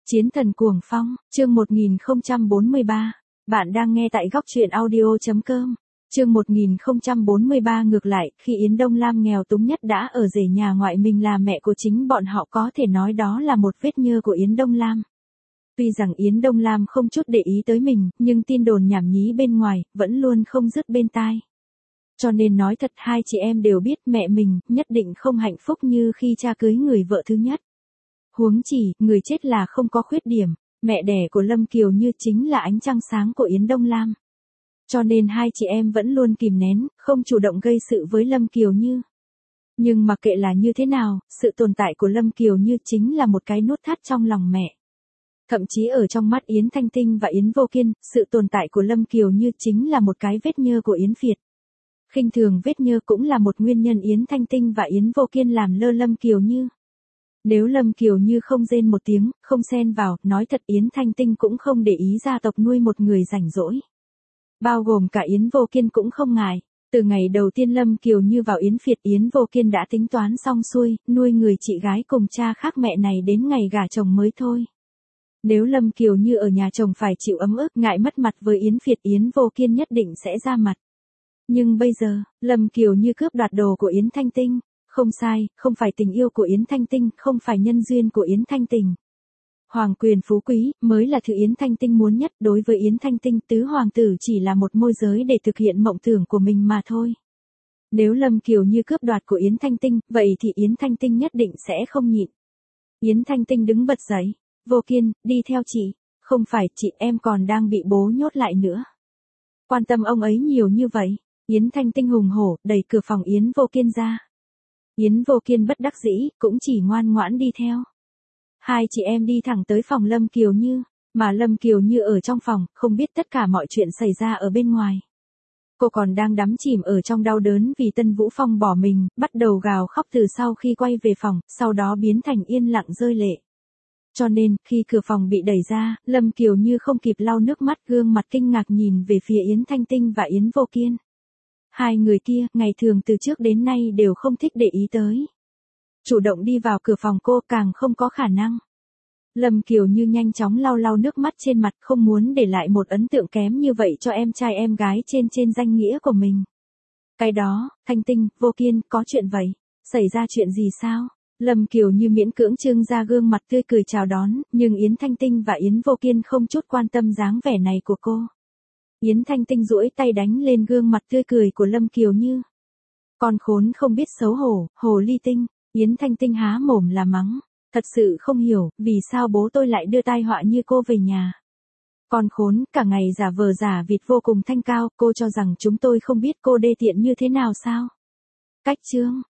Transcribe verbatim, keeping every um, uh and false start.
Chiến thần cuồng phong, chương một nghìn không trăm bốn mươi ba. Bạn đang nghe tại góc truyện audio chấm com. Chương một nghìn không trăm bốn mươi ba ngược lại, khi Yến Đông Lam nghèo túng nhất đã ở rể nhà ngoại mình là mẹ của chính bọn họ, có thể nói đó là một vết nhơ của Yến Đông Lam. Tuy rằng Yến Đông Lam không chút để ý tới mình, nhưng tin đồn nhảm nhí bên ngoài, vẫn luôn không dứt bên tai. Cho nên nói thật, hai chị em đều biết mẹ mình nhất định không hạnh phúc như khi cha cưới người vợ thứ nhất. Huống chỉ, người chết là không có khuyết điểm, mẹ đẻ của Lâm Kiều Như chính là ánh trăng sáng của Yến Đông Lam. Cho nên hai chị em vẫn luôn kìm nén, không chủ động gây sự với Lâm Kiều Như. Nhưng mặc kệ là như thế nào, sự tồn tại của Lâm Kiều Như chính là một cái nút thắt trong lòng mẹ. Thậm chí ở trong mắt Yến Thanh Tinh và Yến Vô Kiên, sự tồn tại của Lâm Kiều Như chính là một cái vết nhơ của Yến Việt. Khinh thường vết nhơ cũng là một nguyên nhân Yến Thanh Tinh và Yến Vô Kiên làm lơ Lâm Kiều Như. Nếu Lâm Kiều Như không rên một tiếng, không xen vào, nói thật Yến Thanh Tinh cũng không để ý gia tộc nuôi một người rảnh rỗi. Bao gồm cả Yến Vô Kiên cũng không ngại. Từ ngày đầu tiên Lâm Kiều Như vào Yến Việt, Yến Vô Kiên đã tính toán xong xuôi, nuôi người chị gái cùng cha khác mẹ này đến ngày gả chồng mới thôi. Nếu Lâm Kiều Như ở nhà chồng phải chịu ấm ức, ngại mất mặt với Yến Việt, Yến Vô Kiên nhất định sẽ ra mặt. Nhưng bây giờ, Lâm Kiều Như cướp đoạt đồ của Yến Thanh Tinh. Không sai, không phải tình yêu của Yến Thanh Tinh, không phải nhân duyên của Yến Thanh Tình. Hoàng quyền phú quý, mới là thứ Yến Thanh Tinh muốn nhất. Đối với Yến Thanh Tinh, tứ hoàng tử chỉ là một môi giới để thực hiện mộng tưởng của mình mà thôi. Nếu Lâm Kiều Như cướp đoạt của Yến Thanh Tinh, vậy thì Yến Thanh Tinh nhất định sẽ không nhịn. Yến Thanh Tinh đứng bật dậy. Vô Kiên, đi theo chị. Không phải, chị em còn đang bị bố nhốt lại nữa. Quan tâm ông ấy nhiều như vậy. Yến Thanh Tinh hùng hổ, đẩy cửa phòng Yến Vô Kiên ra. Yến Vô Kiên bất đắc dĩ, cũng chỉ ngoan ngoãn đi theo. Hai chị em đi thẳng tới phòng Lâm Kiều Như, mà Lâm Kiều Như ở trong phòng, không biết tất cả mọi chuyện xảy ra ở bên ngoài. Cô còn đang đắm chìm ở trong đau đớn vì Tân Vũ Phong bỏ mình, bắt đầu gào khóc từ sau khi quay về phòng, sau đó biến thành yên lặng rơi lệ. Cho nên, khi cửa phòng bị đẩy ra, Lâm Kiều Như không kịp lau nước mắt, gương mặt kinh ngạc nhìn về phía Yến Thanh Tinh và Yến Vô Kiên. Hai người kia, ngày thường từ trước đến nay đều không thích để ý tới. Chủ động đi vào cửa phòng cô càng không có khả năng. Lâm Kiều Như nhanh chóng lau lau nước mắt trên mặt, không muốn để lại một ấn tượng kém như vậy cho em trai em gái trên trên danh nghĩa của mình. Cái đó, Thanh Tinh, Vô Kiên, có chuyện vậy? Xảy ra chuyện gì sao? Lâm Kiều Như miễn cưỡng trưng ra gương mặt tươi cười chào đón, nhưng Yến Thanh Tinh và Yến Vô Kiên không chút quan tâm dáng vẻ này của cô. Yến Thanh Tinh duỗi tay đánh lên gương mặt tươi cười của Lâm Kiều Như. Con khốn không biết xấu hổ, hồ ly tinh. Yến Thanh Tinh há mồm là mắng. Thật sự không hiểu, vì sao bố tôi lại đưa tai họa như cô về nhà. Con khốn, cả ngày giả vờ giả vịt vô cùng thanh cao, cô cho rằng chúng tôi không biết cô đê tiện như thế nào sao? Cách chương,